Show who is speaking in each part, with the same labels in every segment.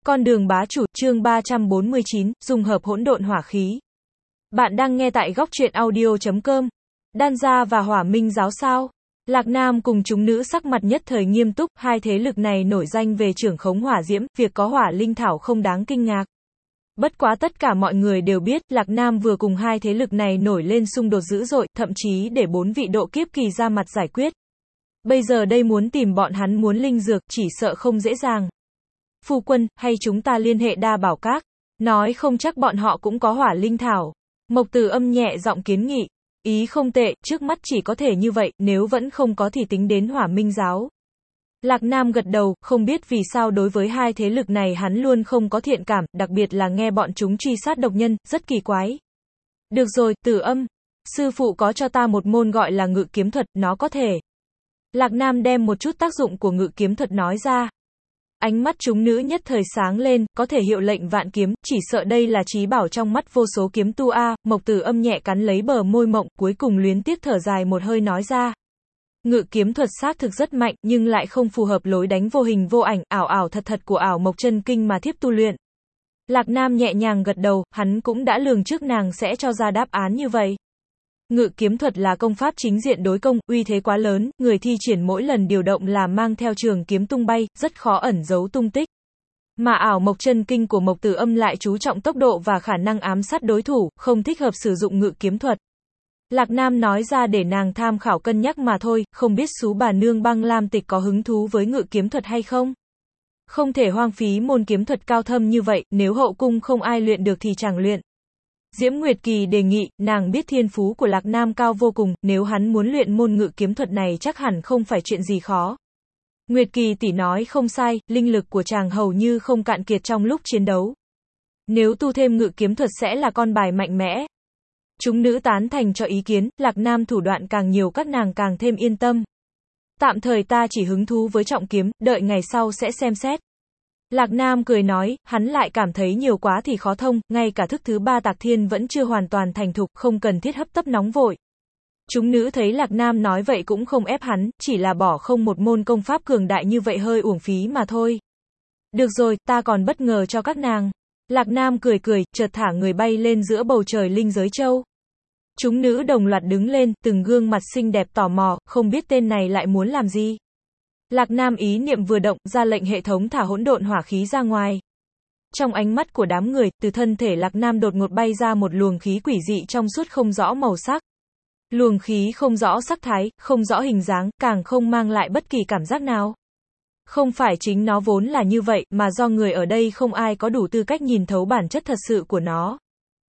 Speaker 1: Con đường bá chủ, chương 349, dung hợp hỗn độn hỏa khí. Bạn đang nghe tại góc truyện audio.com. Đan gia và Hỏa Minh giáo sao? Lạc Nam cùng chúng nữ sắc mặt nhất thời nghiêm túc, hai thế lực này nổi danh về trưởng khống hỏa diễm, việc có hỏa linh thảo không đáng kinh ngạc. Bất quá tất cả mọi người đều biết, Lạc Nam vừa cùng hai thế lực này nổi lên xung đột dữ dội, thậm chí để 4 vị độ kiếp kỳ ra mặt giải quyết. Bây giờ đây muốn tìm bọn hắn muốn linh dược, chỉ sợ không dễ dàng. Phu quân, hay chúng ta liên hệ Đa Bảo Các, nói không chắc bọn họ cũng có hỏa linh thảo. Mộc Từ Âm nhẹ giọng kiến nghị, ý không tệ, trước mắt chỉ có thể như vậy, nếu vẫn không có thì tính đến Hỏa Minh giáo. Lạc Nam gật đầu, không biết vì sao đối với hai thế lực này hắn luôn không có thiện cảm, đặc biệt là nghe bọn chúng truy sát độc nhân, rất kỳ quái. Được rồi, Từ Âm, sư phụ có cho ta một môn gọi là ngự kiếm thuật, nó có thể. Lạc Nam đem một chút tác dụng của ngự kiếm thuật nói ra. Ánh mắt chúng nữ nhất thời sáng lên, có thể hiệu lệnh vạn kiếm, chỉ sợ đây là trí bảo trong mắt vô số kiếm tu a. Mộc Từ Âm nhẹ cắn lấy bờ môi mộng, cuối cùng luyến tiếc thở dài một hơi nói ra. Ngự kiếm thuật xác thực rất mạnh, nhưng lại không phù hợp lối đánh vô hình vô ảnh, ảo ảo thật thật của ảo mộc chân kinh mà thiếp tu luyện. Lạc Nam nhẹ nhàng gật đầu, hắn cũng đã lường trước nàng sẽ cho ra đáp án như vậy. Ngự kiếm thuật là công pháp chính diện đối công, uy thế quá lớn, người thi triển mỗi lần điều động là mang theo trường kiếm tung bay, rất khó ẩn giấu tung tích. Mà ảo mộc chân kinh của Mộc Từ Âm lại chú trọng tốc độ và khả năng ám sát đối thủ, không thích hợp sử dụng ngự kiếm thuật. Lạc Nam nói ra để nàng tham khảo cân nhắc mà thôi, không biết sú bà nương Băng Lam Tịch có hứng thú với ngự kiếm thuật hay không? Không thể hoang phí môn kiếm thuật cao thâm như vậy, nếu hậu cung không ai luyện được thì chẳng luyện. Diễm Nguyệt Kỳ đề nghị, nàng biết thiên phú của Lạc Nam cao vô cùng, nếu hắn muốn luyện môn ngự kiếm thuật này chắc hẳn không phải chuyện gì khó. Nguyệt Kỳ tỷ nói không sai, linh lực của chàng hầu như không cạn kiệt trong lúc chiến đấu. Nếu tu thêm ngự kiếm thuật sẽ là con bài mạnh mẽ. Chúng nữ tán thành cho ý kiến, Lạc Nam thủ đoạn càng nhiều các nàng càng thêm yên tâm. Tạm thời ta chỉ hứng thú với trọng kiếm, đợi ngày sau sẽ xem xét. Lạc Nam cười nói, hắn lại cảm thấy nhiều quá thì khó thông, ngay cả thức thứ 3 Tạc Thiên vẫn chưa hoàn toàn thành thục, không cần thiết hấp tấp nóng vội. Chúng nữ thấy Lạc Nam nói vậy cũng không ép hắn, chỉ là bỏ không một môn công pháp cường đại như vậy hơi uổng phí mà thôi. Được rồi, ta còn bất ngờ cho các nàng. Lạc Nam cười cười, chợt thả người bay lên giữa bầu trời linh giới châu. Chúng nữ đồng loạt đứng lên, từng gương mặt xinh đẹp tò mò, không biết tên này lại muốn làm gì. Lạc Nam ý niệm vừa động, ra lệnh hệ thống thả hỗn độn hỏa khí ra ngoài. Trong ánh mắt của đám người, từ thân thể Lạc Nam đột ngột bay ra một luồng khí quỷ dị trong suốt không rõ màu sắc. Luồng khí không rõ sắc thái, không rõ hình dáng, càng không mang lại bất kỳ cảm giác nào. Không phải chính nó vốn là như vậy, mà do người ở đây không ai có đủ tư cách nhìn thấu bản chất thật sự của nó.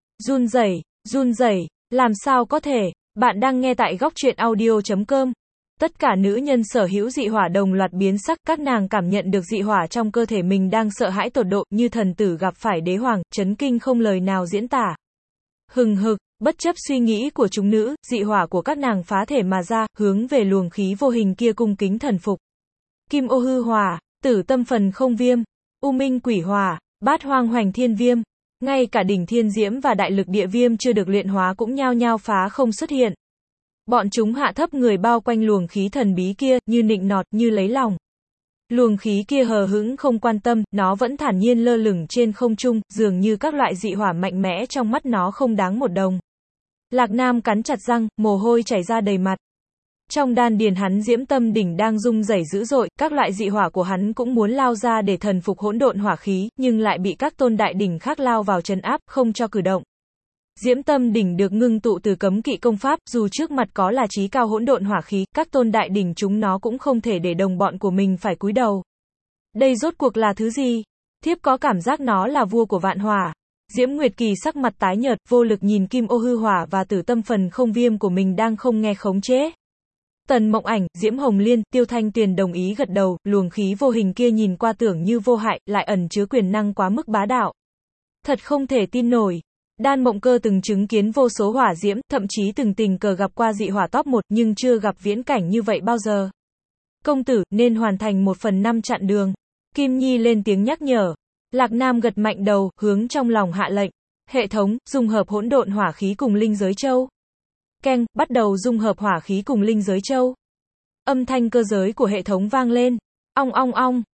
Speaker 1: Run rẩy, làm sao có thể? Bạn đang nghe tại góc truyện audio.com. Tất cả nữ nhân sở hữu dị hỏa đồng loạt biến sắc, các nàng cảm nhận được dị hỏa trong cơ thể mình đang sợ hãi tột độ, như thần tử gặp phải đế hoàng, chấn kinh không lời nào diễn tả. Hừng hực, bất chấp suy nghĩ của chúng nữ, dị hỏa của các nàng phá thể mà ra, hướng về luồng khí vô hình kia cung kính thần phục. Kim ô hư hỏa, tử tâm phần không viêm, u minh quỷ hỏa, bát hoang hoành thiên viêm. Ngay cả đỉnh thiên diễm và đại lực địa viêm chưa được luyện hóa cũng nhao nhao phá không xuất hiện. Bọn chúng hạ thấp người bao quanh luồng khí thần bí kia, như nịnh nọt, như lấy lòng. Luồng khí kia hờ hững không quan tâm, nó vẫn thản nhiên lơ lửng trên không trung, dường như các loại dị hỏa mạnh mẽ trong mắt nó không đáng một đồng. Lạc Nam cắn chặt răng, mồ hôi chảy ra đầy mặt. Trong đan điền hắn diễm tâm đỉnh đang rung rẩy dữ dội, các loại dị hỏa của hắn cũng muốn lao ra để thần phục hỗn độn hỏa khí, nhưng lại bị các tôn đại đỉnh khác lao vào trấn áp, không cho cử động. Diễm tâm đỉnh được ngưng tụ từ cấm kỵ công pháp, dù trước mặt có là chí cao hỗn độn hỏa khí, các tôn đại đỉnh chúng nó cũng không thể để đồng bọn của mình phải cúi đầu. Đây rốt cuộc là thứ gì? Thiếp có cảm giác nó là vua của vạn hỏa. Diễm Nguyệt Kỳ sắc mặt tái nhợt, vô lực nhìn kim ô hư hỏa và tử tâm phần không viêm của mình đang không nghe khống chế. Tần Mộng Ảnh, Diễm Hồng Liên, Tiêu Thanh Tuyền đồng ý gật đầu, luồng khí vô hình kia nhìn qua tưởng như vô hại, lại ẩn chứa quyền năng quá mức bá đạo. Thật không thể tin nổi. Đan Mộng Cơ từng chứng kiến vô số hỏa diễm, thậm chí từng tình cờ gặp qua dị hỏa top 1, nhưng chưa gặp viễn cảnh như vậy bao giờ. Công tử, nên hoàn thành 1/5 chặng đường. Kim Nhi lên tiếng nhắc nhở. Lạc Nam gật mạnh đầu, hướng trong lòng hạ lệnh. Hệ thống, dung hợp hỗn độn hỏa khí cùng linh giới châu. Keng, bắt đầu dung hợp hỏa khí cùng linh giới châu. Âm thanh cơ giới của hệ thống vang lên. Ong ong ong,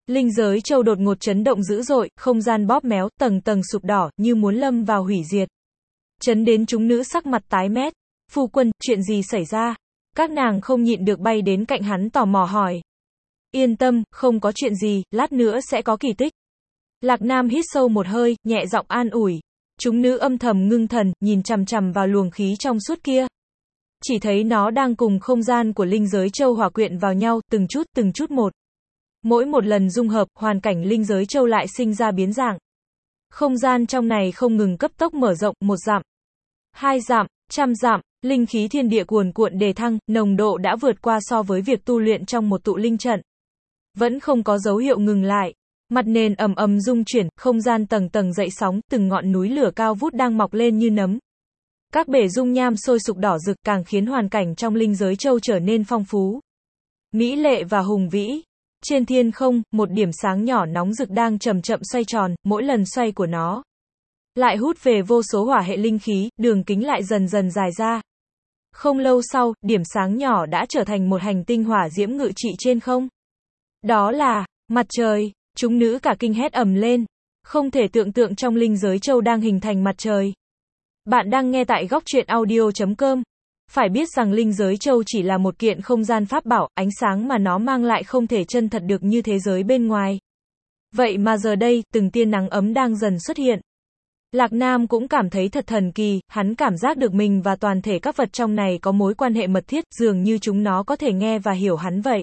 Speaker 1: Linh giới châu đột ngột chấn động dữ dội, không gian bóp méo, tầng tầng sụp đỏ, như muốn lâm vào hủy diệt. Chấn đến chúng nữ sắc mặt tái mét. Phu quân, chuyện gì xảy ra? Các nàng không nhịn được bay đến cạnh hắn tò mò hỏi. Yên tâm, không có chuyện gì, lát nữa sẽ có kỳ tích. Lạc Nam hít sâu một hơi, nhẹ giọng an ủi. Chúng nữ âm thầm ngưng thần, nhìn chằm chằm vào luồng khí trong suốt kia. Chỉ thấy nó đang cùng không gian của linh giới châu hòa quyện vào nhau, từng chút một. Mỗi một lần dung hợp, hoàn cảnh linh giới châu lại sinh ra biến dạng. Không gian trong này không ngừng cấp tốc mở rộng, 1 dặm, 2 dặm, 100 dặm, linh khí thiên địa cuồn cuộn đề thăng, nồng độ đã vượt qua so với việc tu luyện trong một tụ linh trận. Vẫn không có dấu hiệu ngừng lại. Mặt nền ầm ầm rung chuyển, không gian tầng tầng dậy sóng, từng ngọn núi lửa cao vút đang mọc lên như nấm. Các bể dung nham sôi sục đỏ rực càng khiến hoàn cảnh trong linh giới châu trở nên phong phú, mỹ lệ và hùng vĩ. Trên thiên không, một điểm sáng nhỏ nóng rực đang chậm chậm xoay tròn, mỗi lần xoay của nó lại hút về vô số hỏa hệ linh khí, đường kính lại dần dần dài ra. Không lâu sau, điểm sáng nhỏ đã trở thành một hành tinh hỏa diễm ngự trị trên không. Đó là mặt trời. Chúng nữ cả kinh hét ầm lên. Không thể tưởng tượng trong linh giới châu đang hình thành mặt trời. Bạn đang nghe tại góc truyện audio.com. Phải biết rằng linh giới châu chỉ là một kiện không gian pháp bảo, ánh sáng mà nó mang lại không thể chân thật được như thế giới bên ngoài. Vậy mà giờ đây, từng tia nắng ấm đang dần xuất hiện. Lạc Nam cũng cảm thấy thật thần kỳ, hắn cảm giác được mình và toàn thể các vật trong này có mối quan hệ mật thiết, dường như chúng nó có thể nghe và hiểu hắn vậy.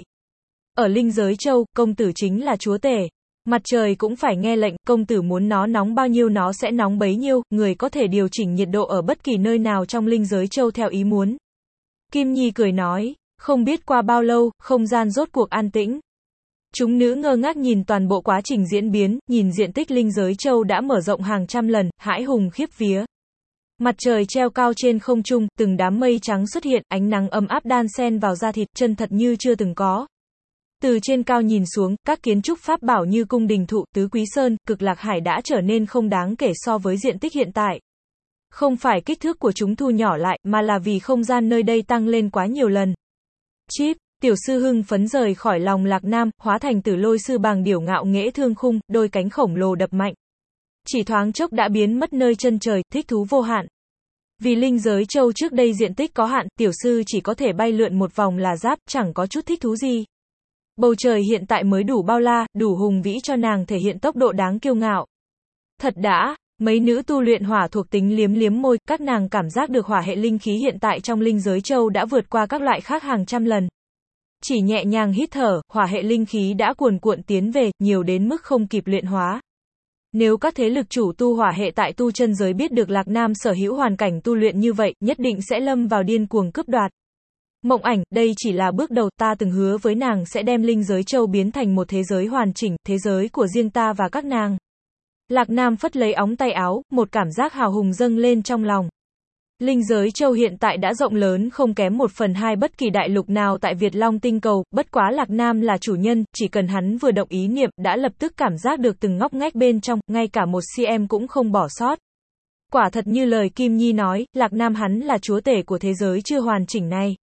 Speaker 1: Ở linh giới châu, công tử chính là chúa tể. Mặt trời cũng phải nghe lệnh, công tử muốn nó nóng bao nhiêu nó sẽ nóng bấy nhiêu, người có thể điều chỉnh nhiệt độ ở bất kỳ nơi nào trong linh giới châu theo ý muốn. Kim Nhi cười nói, không biết qua bao lâu, không gian rốt cuộc an tĩnh. Chúng nữ ngơ ngác nhìn toàn bộ quá trình diễn biến, nhìn diện tích linh giới châu đã mở rộng hàng trăm lần, hãi hùng khiếp vía. Mặt trời treo cao trên không trung, từng đám mây trắng xuất hiện, ánh nắng ấm áp đan xen vào da thịt, chân thật như chưa từng có. Từ trên cao nhìn xuống, các kiến trúc pháp bảo như cung đình thụ, tứ quý sơn, cực lạc hải đã trở nên không đáng kể so với diện tích hiện tại. Không phải kích thước của chúng thu nhỏ lại, mà là vì không gian nơi đây tăng lên quá nhiều lần. Chip, tiểu sư hưng phấn rời khỏi lòng Lạc Nam, hóa thành tử lôi sư bàng điểu ngạo nghễ thương khung, đôi cánh khổng lồ đập mạnh. Chỉ thoáng chốc đã biến mất nơi chân trời, thích thú vô hạn. Vì linh giới châu trước đây diện tích có hạn, tiểu sư chỉ có thể bay lượn một vòng là giáp, chẳng có chút thích thú gì. Bầu trời hiện tại mới đủ bao la, đủ hùng vĩ cho nàng thể hiện tốc độ đáng kiêu ngạo. Thật đã, mấy nữ tu luyện hỏa thuộc tính liếm liếm môi, các nàng cảm giác được hỏa hệ linh khí hiện tại trong linh giới châu đã vượt qua các loại khác hàng trăm lần. Chỉ nhẹ nhàng hít thở, hỏa hệ linh khí đã cuồn cuộn tiến về, nhiều đến mức không kịp luyện hóa. Nếu các thế lực chủ tu hỏa hệ tại tu chân giới biết được Lạc Nam sở hữu hoàn cảnh tu luyện như vậy, nhất định sẽ lâm vào điên cuồng cướp đoạt. Mộng Ảnh, đây chỉ là bước đầu, ta từng hứa với nàng sẽ đem linh giới châu biến thành một thế giới hoàn chỉnh, thế giới của riêng ta và các nàng. Lạc Nam phất lấy ống tay áo, một cảm giác hào hùng dâng lên trong lòng. Linh giới châu hiện tại đã rộng lớn không kém 1/2 bất kỳ đại lục nào tại Việt Long tinh cầu, bất quá Lạc Nam là chủ nhân, chỉ cần hắn vừa động ý niệm, đã lập tức cảm giác được từng ngóc ngách bên trong, ngay cả một cm cũng không bỏ sót. Quả thật như lời Kim Nhi nói, Lạc Nam hắn là chúa tể của thế giới chưa hoàn chỉnh này.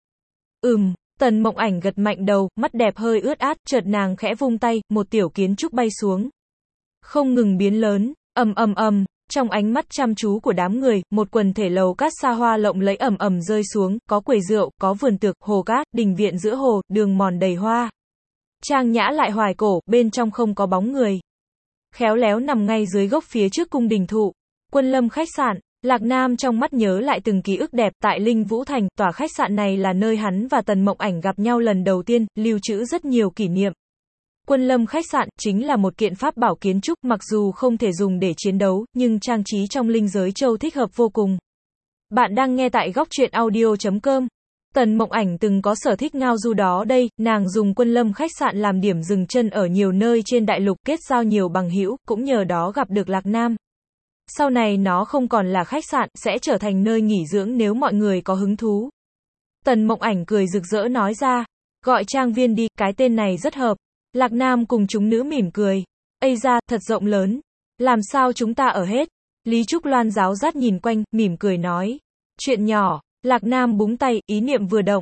Speaker 1: Tần Mộng Ảnh gật mạnh đầu, mắt đẹp hơi ướt át, chợt nàng khẽ vung tay, một tiểu kiến trúc bay xuống. Không ngừng biến lớn, trong ánh mắt chăm chú của đám người, một quần thể lầu cát xa hoa lộng lẫy rơi xuống, có quầy rượu, có vườn tược, hồ cát, đình viện giữa hồ, đường mòn đầy hoa. Trang nhã lại hoài cổ, bên trong không có bóng người. Khéo léo nằm ngay dưới gốc phía trước cung đình thụ. Quân Lâm khách sạn. Lạc Nam trong mắt nhớ lại từng ký ức đẹp tại Linh Vũ Thành, tòa khách sạn này là nơi hắn và Tần Mộng Ảnh gặp nhau lần đầu tiên, lưu trữ rất nhiều kỷ niệm. Quân Lâm khách sạn chính là một kiện pháp bảo kiến trúc, mặc dù không thể dùng để chiến đấu, nhưng trang trí trong linh giới châu thích hợp vô cùng. Bạn đang nghe tại góc truyện audio.com. Tần Mộng Ảnh từng có sở thích ngao du đó đây, nàng dùng Quân Lâm khách sạn làm điểm dừng chân ở nhiều nơi trên đại lục, kết giao nhiều bằng hữu, cũng nhờ đó gặp được Lạc Nam. Sau này nó không còn là khách sạn, sẽ trở thành nơi nghỉ dưỡng nếu mọi người có hứng thú. Tần Mộng Ảnh cười rực rỡ nói ra, gọi trang viên đi, cái tên này rất hợp. Lạc Nam cùng chúng nữ mỉm cười. Ây da, thật rộng lớn. Làm sao chúng ta ở hết? Lý Trúc Loan ráo rát nhìn quanh, mỉm cười nói. Chuyện nhỏ. Lạc Nam búng tay, ý niệm vừa động.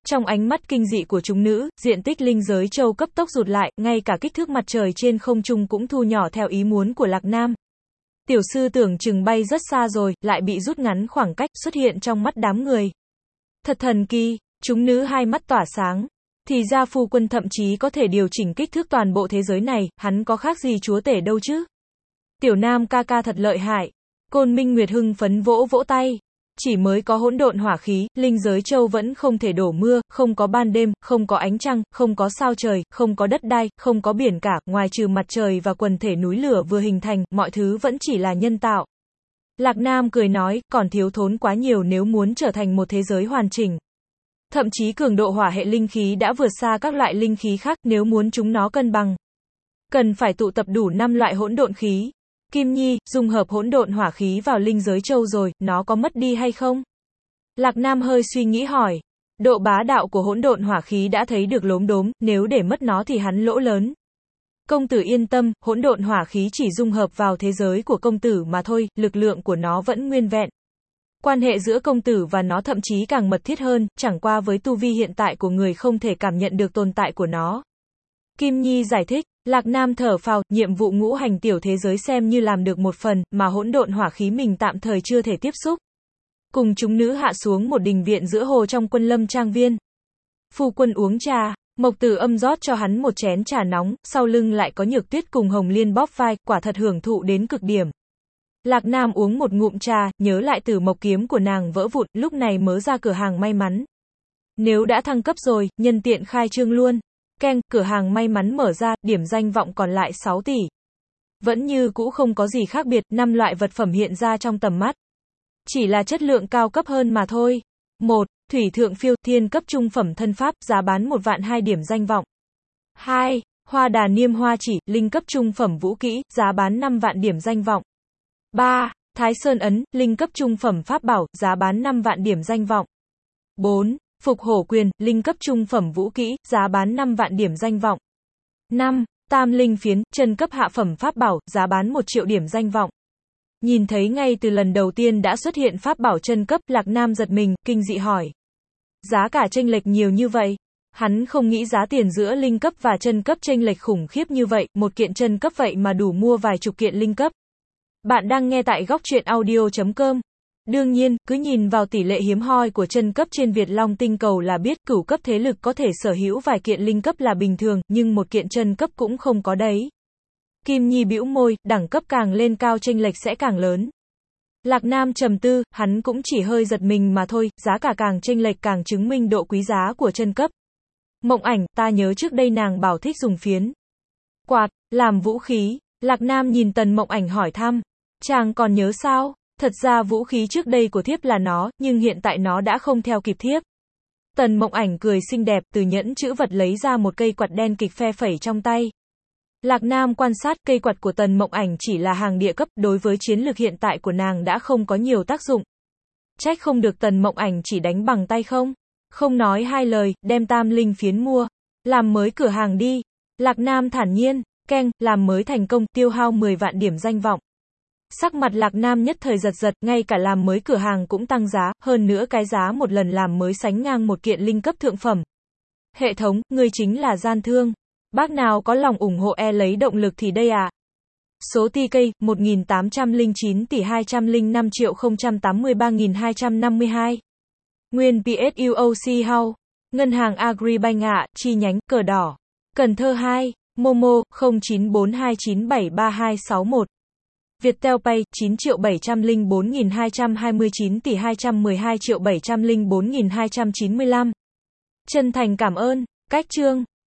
Speaker 1: Trong ánh mắt kinh dị của chúng nữ, diện tích linh giới châu cấp tốc rụt lại, ngay cả kích thước mặt trời trên không trung cũng thu nhỏ theo ý muốn của Lạc Nam. Tiểu sư tưởng chừng bay rất xa rồi, lại bị rút ngắn khoảng cách, xuất hiện trong mắt đám người. Thật thần kỳ, chúng nữ hai mắt tỏa sáng. Thì ra phu quân thậm chí có thể điều chỉnh kích thước toàn bộ thế giới này, hắn có khác gì chúa tể đâu chứ. Tiểu Nam ca ca thật lợi hại. Côn Minh Nguyệt hưng phấn vỗ vỗ tay. Chỉ mới có hỗn độn hỏa khí, linh giới châu vẫn không thể đổ mưa, không có ban đêm, không có ánh trăng, không có sao trời, không có đất đai, không có biển cả, ngoài trừ mặt trời và quần thể núi lửa vừa hình thành, mọi thứ vẫn chỉ là nhân tạo. Lạc Nam cười nói, còn thiếu thốn quá nhiều nếu muốn trở thành một thế giới hoàn chỉnh. Thậm chí cường độ hỏa hệ linh khí đã vượt xa các loại linh khí khác, nếu muốn chúng nó cân bằng, cần phải tụ tập đủ 5 loại hỗn độn khí. Kim Nhi, dung hợp hỗn độn hỏa khí vào linh giới châu rồi, nó có mất đi hay không? Lạc Nam hơi suy nghĩ hỏi. Độ bá đạo của hỗn độn hỏa khí đã thấy được lốm đốm, nếu để mất nó thì hắn lỗ lớn. Công tử yên tâm, hỗn độn hỏa khí chỉ dung hợp vào thế giới của công tử mà thôi, lực lượng của nó vẫn nguyên vẹn. Quan hệ giữa công tử và nó thậm chí càng mật thiết hơn, chẳng qua với tu vi hiện tại của người không thể cảm nhận được tồn tại của nó. Kim Nhi giải thích. Lạc Nam thở phào, nhiệm vụ ngũ hành tiểu thế giới xem như làm được một phần, mà hỗn độn hỏa khí mình tạm thời chưa thể tiếp xúc. Cùng chúng nữ hạ xuống một đình viện giữa hồ trong Quân Lâm trang viên. Phu quân uống trà, Mộc Tử Âm rót cho hắn một chén trà nóng, sau lưng lại có Nhược Tuyết cùng Hồng Liên bóp vai, quả thật hưởng thụ đến cực điểm. Lạc Nam uống một ngụm trà, nhớ lại Tử Mộc kiếm của nàng vỡ vụn, lúc này mới ra cửa hàng may mắn. Nếu đã thăng cấp rồi, nhân tiện khai trương luôn. Keng, cửa hàng may mắn mở ra, điểm danh vọng còn lại 6 tỷ. Vẫn như cũ không có gì khác biệt, 5 loại vật phẩm hiện ra trong tầm mắt. Chỉ là chất lượng cao cấp hơn mà thôi. 1. Thủy thượng phiêu, thiên cấp trung phẩm thân pháp, giá bán 1 vạn 2 điểm danh vọng. 2. Hoa đà niêm hoa chỉ, linh cấp trung phẩm vũ kỹ, giá bán 5 vạn điểm danh vọng. 3. Thái Sơn ấn, linh cấp trung phẩm pháp bảo, giá bán 5 vạn điểm danh vọng. 4. Phục hổ quyền, linh cấp trung phẩm vũ kỹ, giá bán 5 vạn điểm danh vọng. 5. Tam linh phiến, chân cấp hạ phẩm pháp bảo, giá bán 1 triệu điểm danh vọng. Nhìn thấy ngay từ lần đầu tiên đã xuất hiện pháp bảo chân cấp, Lạc Nam giật mình, kinh dị hỏi. Giá cả chênh lệch nhiều như vậy? Hắn không nghĩ giá tiền giữa linh cấp và chân cấp chênh lệch khủng khiếp như vậy, một kiện chân cấp vậy mà đủ mua vài chục kiện linh cấp. Bạn đang nghe tại góc truyện audio.com. Đương nhiên, cứ nhìn vào tỷ lệ hiếm hoi của chân cấp trên Việt Long tinh cầu là biết, cửu cấp thế lực có thể sở hữu vài kiện linh cấp là bình thường, nhưng một kiện chân cấp cũng không có đấy. Kim Nhi bĩu môi, đẳng cấp càng lên cao chênh lệch sẽ càng lớn. Lạc Nam trầm tư, hắn cũng chỉ hơi giật mình mà thôi, giá cả càng chênh lệch càng chứng minh độ quý giá của chân cấp. Mộng Ảnh, ta nhớ trước đây nàng bảo thích dùng phiến quạt làm vũ khí. Lạc Nam nhìn Tần Mộng Ảnh hỏi thăm. Chàng còn nhớ sao? Thật ra vũ khí trước đây của thiếp là nó, nhưng hiện tại nó đã không theo kịp thiếp. Tần Mộng Ảnh cười xinh đẹp, từ nhẫn chữ vật lấy ra một cây quạt đen kịch phe phẩy trong tay. Lạc Nam quan sát, cây quạt của Tần Mộng Ảnh chỉ là hàng địa cấp, đối với chiến lược hiện tại của nàng đã không có nhiều tác dụng. Trách không được Tần Mộng Ảnh chỉ đánh bằng tay không. Không nói hai lời, đem tam linh phiến mua. Làm mới cửa hàng đi. Lạc Nam thản nhiên, keng, làm mới thành công, tiêu hao 10 vạn điểm danh vọng. Sắc mặt Lạc Nam nhất thời giật giật, ngay cả làm mới cửa hàng cũng tăng giá, hơn nữa cái giá một lần làm mới sánh ngang một kiện linh cấp thượng phẩm. Hệ thống, ngươi chính là gian thương. Bác nào có lòng ủng hộ lấy động lực thì đây à. Số TK, 1.809 tỷ 205 triệu 083.252. Nguyên PSUOC House. Ngân hàng Agribank ạ, chi nhánh, cờ đỏ. Cần Thơ 2, Momo, 0942973261. Viettel Pay, 9.704.229 tỷ 212.704.295. Chân thành cảm ơn. Cách chương.